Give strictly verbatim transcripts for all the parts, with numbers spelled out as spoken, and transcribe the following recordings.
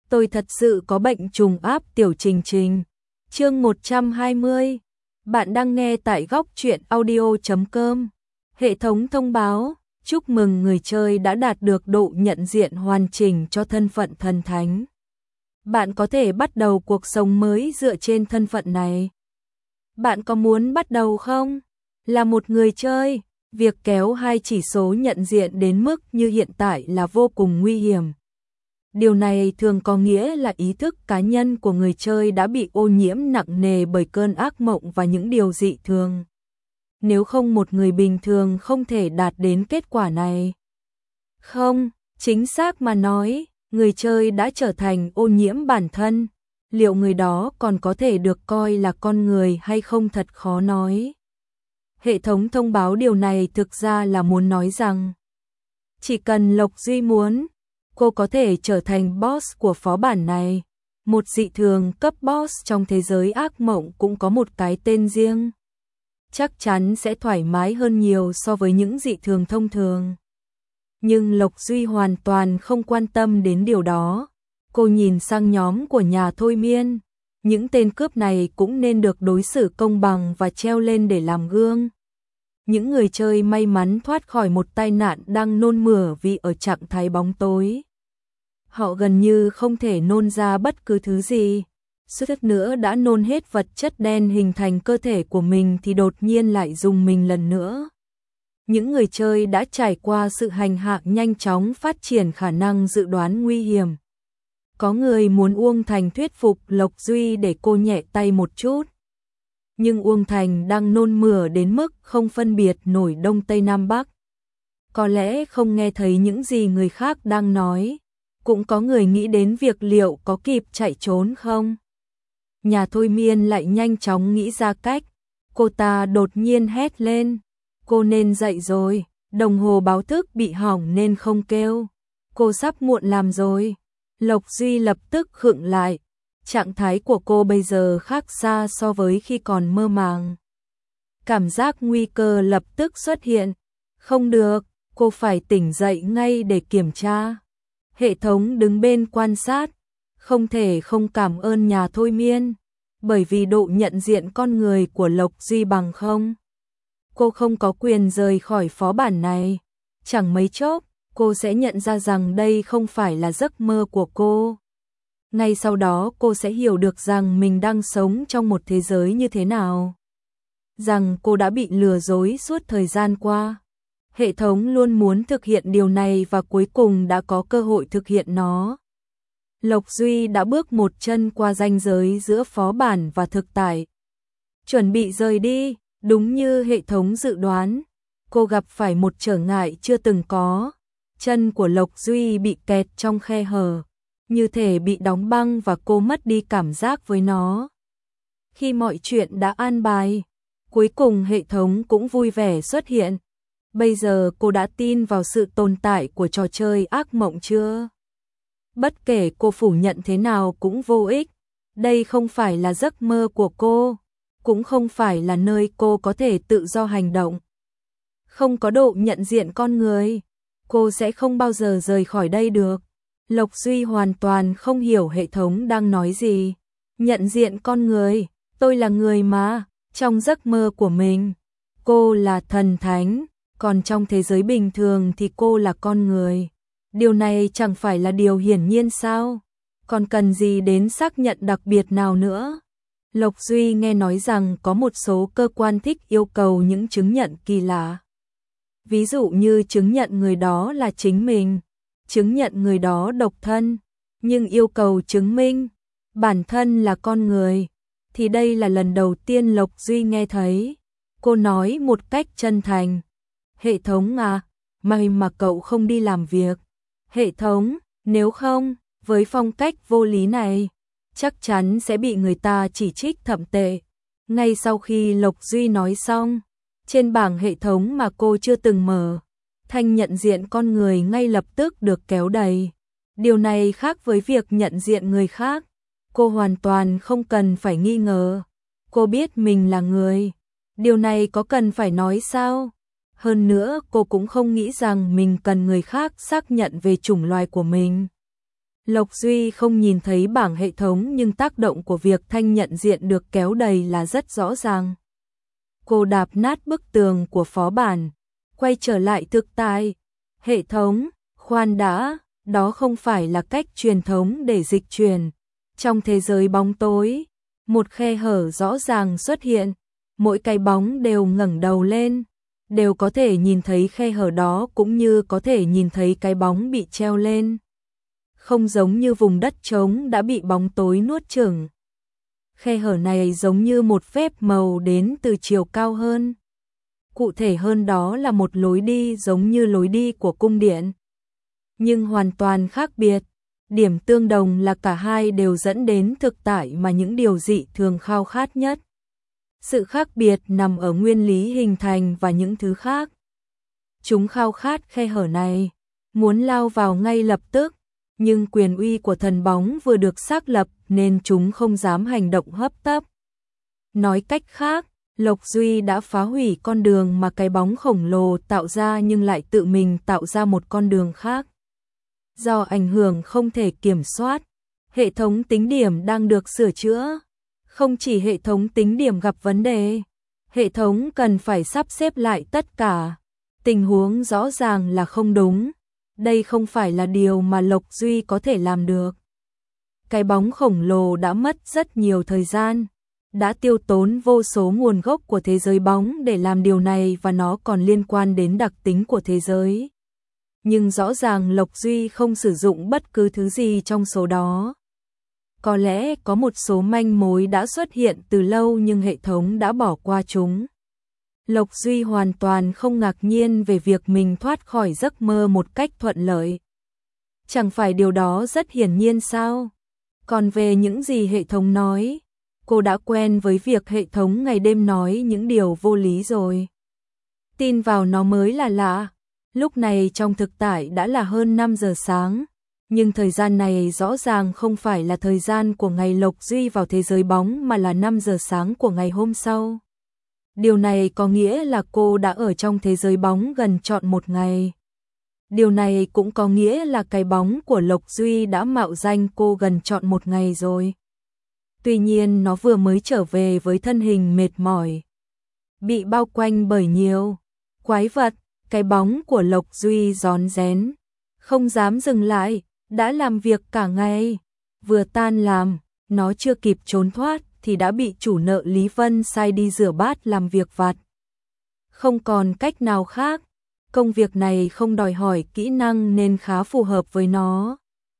Tôi thật sự có bệnh trùng áp tiểu trình trình. Chương một trăm hai mươi. Bạn đang nghe tại góc truyện audio chấm com. Hệ thống thông báo, chúc mừng người chơi đã đạt được độ nhận diện hoàn chỉnh cho thân phận thần thánh. Bạn có thể bắt đầu cuộc sống mới dựa trên thân phận này. Bạn có muốn bắt đầu không? Là một người chơi, việc kéo hai chỉ số nhận diện đến mức như hiện tại là vô cùng nguy hiểm. Điều này thường có nghĩa là ý thức cá nhân của người chơi đã bị ô nhiễm nặng nề bởi cơn ác mộng và những điều dị thường. Nếu không, một người bình thường không thể đạt đến kết quả này. Không, chính xác mà nói, người chơi đã trở thành ô nhiễm bản thân. Liệu người đó còn có thể được coi là con người hay không thật khó nói. Hệ thống thông báo điều này thực ra là muốn nói rằng chỉ cần Lộc Duy muốn, cô có thể trở thành boss của phó bản này. Một dị thường cấp boss trong thế giới ác mộng cũng có một cái tên riêng. Chắc chắn sẽ thoải mái hơn nhiều so với những dị thường thông thường. Nhưng Lộc Duy hoàn toàn không quan tâm đến điều đó. Cô nhìn sang nhóm của nhà thôi miên. Những tên cướp này cũng nên được đối xử công bằng và treo lên để làm gương. Những người chơi may mắn thoát khỏi một tai nạn đang nôn mửa vì ở trạng thái bóng tối. Họ gần như không thể nôn ra bất cứ thứ gì. Suýt nữa đã nôn hết vật chất đen hình thành cơ thể của mình thì đột nhiên lại dùng mình lần nữa. Những người chơi đã trải qua sự hành hạ nhanh chóng phát triển khả năng dự đoán nguy hiểm. Có người muốn Uông Thành thuyết phục Lộc Duy để cô nhẹ tay một chút. Nhưng Uông Thành đang nôn mửa đến mức không phân biệt nổi Đông Tây Nam Bắc. Có lẽ không nghe thấy những gì người khác đang nói. Cũng có người nghĩ đến việc liệu có kịp chạy trốn không. Nhà thôi miên lại nhanh chóng nghĩ ra cách. Cô ta đột nhiên hét lên. Cô nên dậy rồi, đồng hồ báo thức bị hỏng nên không kêu. Cô sắp muộn làm rồi. Lộc Duy lập tức khựng lại. Trạng thái của cô bây giờ khác xa so với khi còn mơ màng. Cảm giác nguy cơ lập tức xuất hiện. Không được, cô phải tỉnh dậy ngay để kiểm tra. Hệ thống đứng bên quan sát. Không thể không cảm ơn nhà thôi miên. Bởi vì độ nhận diện con người của Lộc Duy bằng không. Cô không có quyền rời khỏi phó bản này. Chẳng mấy chốc, cô sẽ nhận ra rằng đây không phải là giấc mơ của cô. Ngay sau đó cô sẽ hiểu được rằng mình đang sống trong một thế giới như thế nào. Rằng cô đã bị lừa dối suốt thời gian qua. Hệ thống luôn muốn thực hiện điều này và cuối cùng đã có cơ hội thực hiện nó. Lộc Duy đã bước một chân qua ranh giới giữa phó bản và thực tại. Chuẩn bị rời đi, đúng như hệ thống dự đoán. Cô gặp phải một trở ngại chưa từng có. Chân của Lộc Duy bị kẹt trong khe hở. Như thể bị đóng băng và cô mất đi cảm giác với nó. Khi mọi chuyện đã an bài, cuối cùng hệ thống cũng vui vẻ xuất hiện. Bây giờ cô đã tin vào sự tồn tại của trò chơi ác mộng chưa? Bất kể cô phủ nhận thế nào cũng vô ích. Đây không phải là giấc mơ của cô, cũng không phải là nơi cô có thể tự do hành động. Không có độ nhận diện con người, cô sẽ không bao giờ rời khỏi đây được. Lộc Duy hoàn toàn không hiểu hệ thống đang nói gì. Nhận diện con người, tôi là người mà, trong giấc mơ của mình, cô là thần thánh, còn trong thế giới bình thường thì cô là con người. Điều này chẳng phải là điều hiển nhiên sao? Còn cần gì đến xác nhận đặc biệt nào nữa? Lộc Duy nghe nói rằng có một số cơ quan thích yêu cầu những chứng nhận kỳ lạ. Ví dụ như chứng nhận người đó là chính mình, chứng nhận người đó độc thân, nhưng yêu cầu chứng minh bản thân là con người. Thì đây là lần đầu tiên Lộc Duy nghe thấy. Cô nói một cách chân thành. Hệ thống à, may mà cậu không đi làm việc. Hệ thống, nếu không, với phong cách vô lý này, chắc chắn sẽ bị người ta chỉ trích thậm tệ. Ngay sau khi Lộc Duy nói xong, trên bảng hệ thống mà cô chưa từng mở, thanh nhận diện con người ngay lập tức được kéo đầy. Điều này khác với việc nhận diện người khác. Cô hoàn toàn không cần phải nghi ngờ. Cô biết mình là người. Điều này có cần phải nói sao? Hơn nữa cô cũng không nghĩ rằng mình cần người khác xác nhận về chủng loài của mình. Lộc Duy không nhìn thấy bảng hệ thống nhưng tác động của việc thanh nhận diện được kéo đầy là rất rõ ràng. Cô đạp nát bức tường của phó bản, quay trở lại thực tại. Hệ thống, khoan đã, đó không phải là cách truyền thống để dịch chuyển. Trong thế giới bóng tối, một khe hở rõ ràng xuất hiện, mỗi cái bóng đều ngẩng đầu lên, đều có thể nhìn thấy khe hở đó cũng như có thể nhìn thấy cái bóng bị treo lên. Không giống như vùng đất trống đã bị bóng tối nuốt chửng. Khe hở này giống như một phép màu đến từ chiều cao hơn. Cụ thể hơn đó là một lối đi giống như lối đi của cung điện. Nhưng hoàn toàn khác biệt. Điểm tương đồng là cả hai đều dẫn đến thực tại mà những điều dị thường khao khát nhất. Sự khác biệt nằm ở nguyên lý hình thành và những thứ khác. Chúng khao khát khe hở này, muốn lao vào ngay lập tức, nhưng quyền uy của thần bóng vừa được xác lập nên chúng không dám hành động hấp tấp. Nói cách khác, Lộc Duy đã phá hủy con đường mà cái bóng khổng lồ tạo ra nhưng lại tự mình tạo ra một con đường khác. Do ảnh hưởng không thể kiểm soát, hệ thống tính điểm đang được sửa chữa. Không chỉ hệ thống tính điểm gặp vấn đề, hệ thống cần phải sắp xếp lại tất cả. Tình huống rõ ràng là không đúng. Đây không phải là điều mà Lộc Duy có thể làm được. Cái bóng khổng lồ đã mất rất nhiều thời gian, đã tiêu tốn vô số nguồn gốc của thế giới bóng để làm điều này và nó còn liên quan đến đặc tính của thế giới. Nhưng rõ ràng Lộc Duy không sử dụng bất cứ thứ gì trong số đó. Có lẽ có một số manh mối đã xuất hiện từ lâu nhưng hệ thống đã bỏ qua chúng. Lộc Duy hoàn toàn không ngạc nhiên về việc mình thoát khỏi giấc mơ một cách thuận lợi. Chẳng phải điều đó rất hiển nhiên sao? Còn về những gì hệ thống nói, cô đã quen với việc hệ thống ngày đêm nói những điều vô lý rồi. Tin vào nó mới là lạ. Lúc này trong thực tại đã là hơn năm giờ sáng, nhưng thời gian này rõ ràng không phải là thời gian của ngày Lộc Duy vào thế giới bóng mà là năm giờ sáng của ngày hôm sau. Điều này có nghĩa là cô đã ở trong thế giới bóng gần trọn một ngày. Điều này cũng có nghĩa là cái bóng của Lộc Duy đã mạo danh cô gần trọn một ngày rồi. Tuy nhiên nó vừa mới trở về với thân hình mệt mỏi, bị bao quanh bởi nhiều quái vật. Cái bóng của Lộc Duy rón rén, không dám dừng lại, đã làm việc cả ngày. Vừa tan làm, nó chưa kịp trốn thoát thì đã bị chủ nợ Lý Vân sai đi rửa bát làm việc vặt. Không còn cách nào khác, công việc này không đòi hỏi kỹ năng nên khá phù hợp với nó.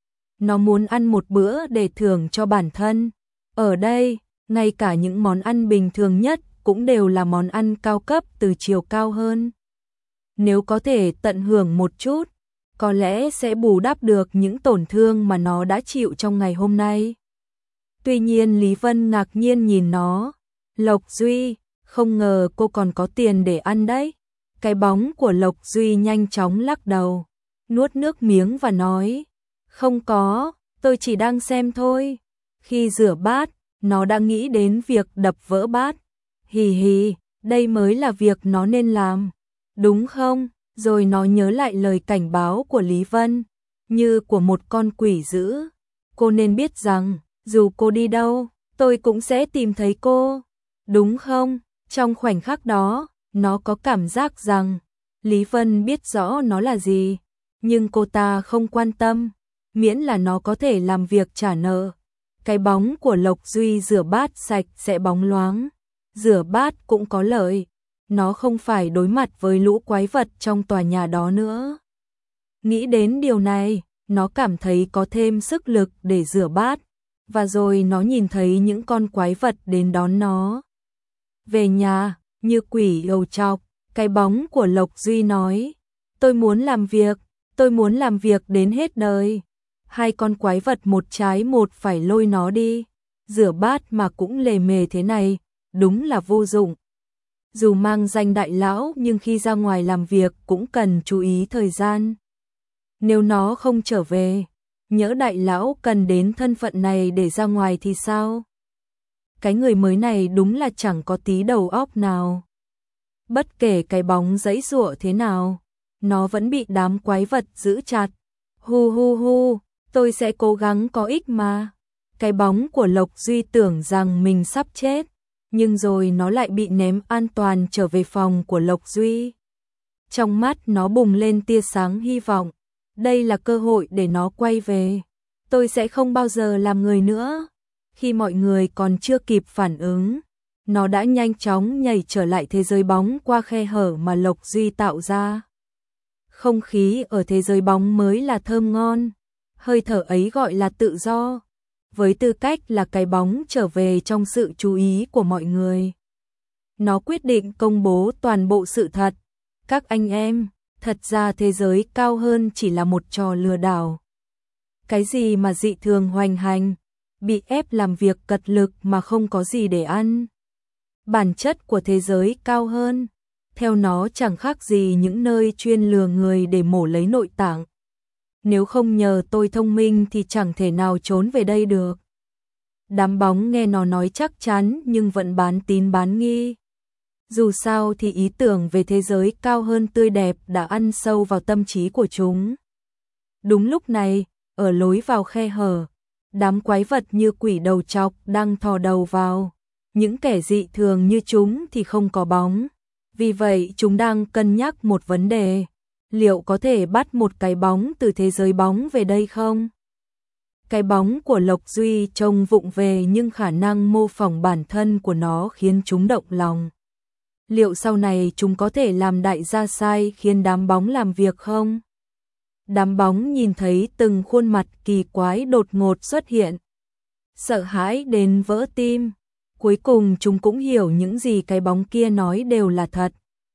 Nó muốn ăn một bữa để thưởng cho bản thân. Ở đây, ngay cả những món ăn bình thường nhất cũng đều là món ăn cao cấp từ chiều cao hơn. Nếu có thể tận hưởng một chút, có lẽ sẽ bù đắp được những tổn thương mà nó đã chịu trong ngày hôm nay. Tuy nhiên Lý Vân ngạc nhiên nhìn nó. Lộc Duy, không ngờ cô còn có tiền để ăn đấy. Cái bóng của Lộc Duy nhanh chóng lắc đầu, nuốt nước miếng và nói, không có, tôi chỉ đang xem thôi. Khi rửa bát, nó đã nghĩ đến việc đập vỡ bát. Hì hì, đây mới là việc nó nên làm. Đúng không? Rồi nó nhớ lại lời cảnh báo của Lý Vân, như của một con quỷ dữ. Cô nên biết rằng, dù cô đi đâu, tôi cũng sẽ tìm thấy cô. Đúng không? Trong khoảnh khắc đó, nó có cảm giác rằng, Lý Vân biết rõ nó là gì, nhưng cô ta không quan tâm, miễn là nó có thể làm việc trả nợ. Cái bóng của Lộc Duy rửa bát sạch sẽ bóng loáng, rửa bát cũng có lợi. Nó không phải đối mặt với lũ quái vật trong tòa nhà đó nữa. Nghĩ đến điều này, nó cảm thấy có thêm sức lực để rửa bát, và rồi nó nhìn thấy những con quái vật đến đón nó. Về nhà, như quỷ gầu chọc, cái bóng của Lộc Duy nói, tôi muốn làm việc, tôi muốn làm việc đến hết đời. Hai con quái vật một trái một phải lôi nó đi, rửa bát mà cũng lề mề thế này, đúng là vô dụng. Dù mang danh đại lão nhưng khi ra ngoài làm việc cũng cần chú ý thời gian. Nếu nó không trở về, nhỡ đại lão cần đến thân phận này để ra ngoài thì sao? Cái người mới này đúng là chẳng có tí đầu óc nào. Bất kể cái bóng giãy giụa thế nào, nó vẫn bị đám quái vật giữ chặt. Hu hu hu, Tôi sẽ cố gắng có ích mà. Cái bóng của Lộc Duy tưởng rằng mình sắp chết, nhưng rồi nó lại bị ném an toàn trở về phòng của Lộc Duy. Trong mắt nó bùng lên tia sáng hy vọng. Đây là cơ hội để nó quay về. Tôi sẽ không bao giờ làm người nữa. Khi mọi người còn chưa kịp phản ứng, nó đã nhanh chóng nhảy trở lại thế giới bóng qua khe hở mà Lộc Duy tạo ra. Không khí ở thế giới bóng mới là thơm ngon. Hơi thở ấy gọi là tự do. Với tư cách là cái bóng trở về trong sự chú ý của mọi người, nó quyết định công bố toàn bộ sự thật. Các anh em, thật ra thế giới cao hơn chỉ là một trò lừa đảo. Cái gì mà dị thường hoành hành, bị ép làm việc cật lực mà không có gì để ăn. Bản chất của thế giới cao hơn, theo nó chẳng khác gì những nơi chuyên lừa người để mổ lấy nội tạng. Nếu không nhờ tôi thông minh thì chẳng thể nào trốn về đây được. Đám bóng nghe nó nói chắc chắn nhưng vẫn bán tín bán nghi. Dù sao thì ý tưởng về thế giới cao hơn tươi đẹp đã ăn sâu vào tâm trí của chúng. Đúng lúc này, ở lối vào khe hở, đám quái vật như quỷ đầu trọc đang thò đầu vào. Những kẻ dị thường như chúng thì không có bóng. Vì vậy chúng đang cân nhắc một vấn đề. Liệu có thể bắt một cái bóng từ thế giới bóng về đây không? Cái bóng của Lộc Duy trông vụng về nhưng khả năng mô phỏng bản thân của nó khiến chúng động lòng. Liệu sau này chúng có thể làm đại gia sai khiến đám bóng làm việc không? Đám bóng nhìn thấy từng khuôn mặt kỳ quái đột ngột xuất hiện. Sợ hãi đến vỡ tim. Cuối cùng chúng cũng hiểu những gì cái bóng kia nói đều là thật.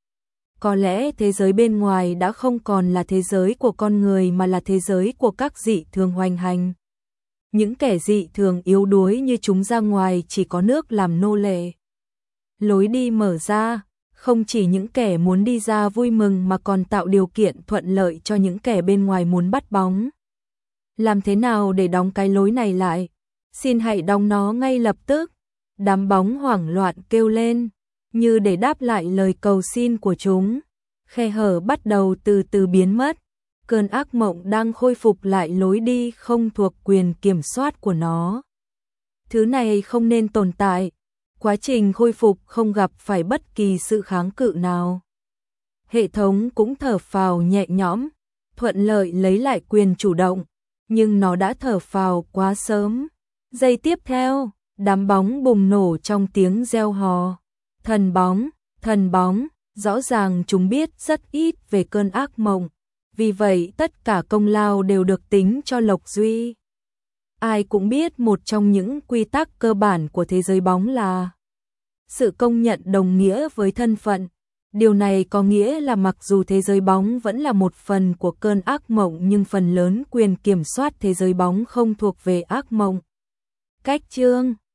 Có lẽ thế giới bên ngoài đã không còn là thế giới của con người mà là thế giới của các dị thường hoành hành. Những kẻ dị thường yếu đuối như chúng ra ngoài chỉ có nước làm nô lệ. Lối đi mở ra, không chỉ những kẻ muốn đi ra vui mừng mà còn tạo điều kiện thuận lợi cho những kẻ bên ngoài muốn bắt bóng. Làm thế nào để đóng cái lối này lại? Xin hãy đóng nó ngay lập tức. Đám bóng hoảng loạn kêu lên, như để đáp lại lời cầu xin của chúng. Khe hở bắt đầu từ từ biến mất. Cơn ác mộng đang khôi phục lại lối đi không thuộc quyền kiểm soát của nó. Thứ này không nên tồn tại. Quá trình khôi phục không gặp phải bất kỳ sự kháng cự nào. Hệ thống cũng thở phào nhẹ nhõm, thuận lợi lấy lại quyền chủ động, nhưng nó đã thở phào quá sớm. Giây tiếp theo, đám bóng bùng nổ trong tiếng reo hò. Thần bóng, thần bóng, rõ ràng chúng biết rất ít về cơn ác mộng. Vì vậy tất cả công lao đều được tính cho Lộc Duy. Ai cũng biết một trong những quy tắc cơ bản của thế giới bóng là sự công nhận đồng nghĩa với thân phận. Điều này có nghĩa là mặc dù thế giới bóng vẫn là một phần của cơn ác mộng nhưng phần lớn quyền kiểm soát thế giới bóng không thuộc về ác mộng. Cách chương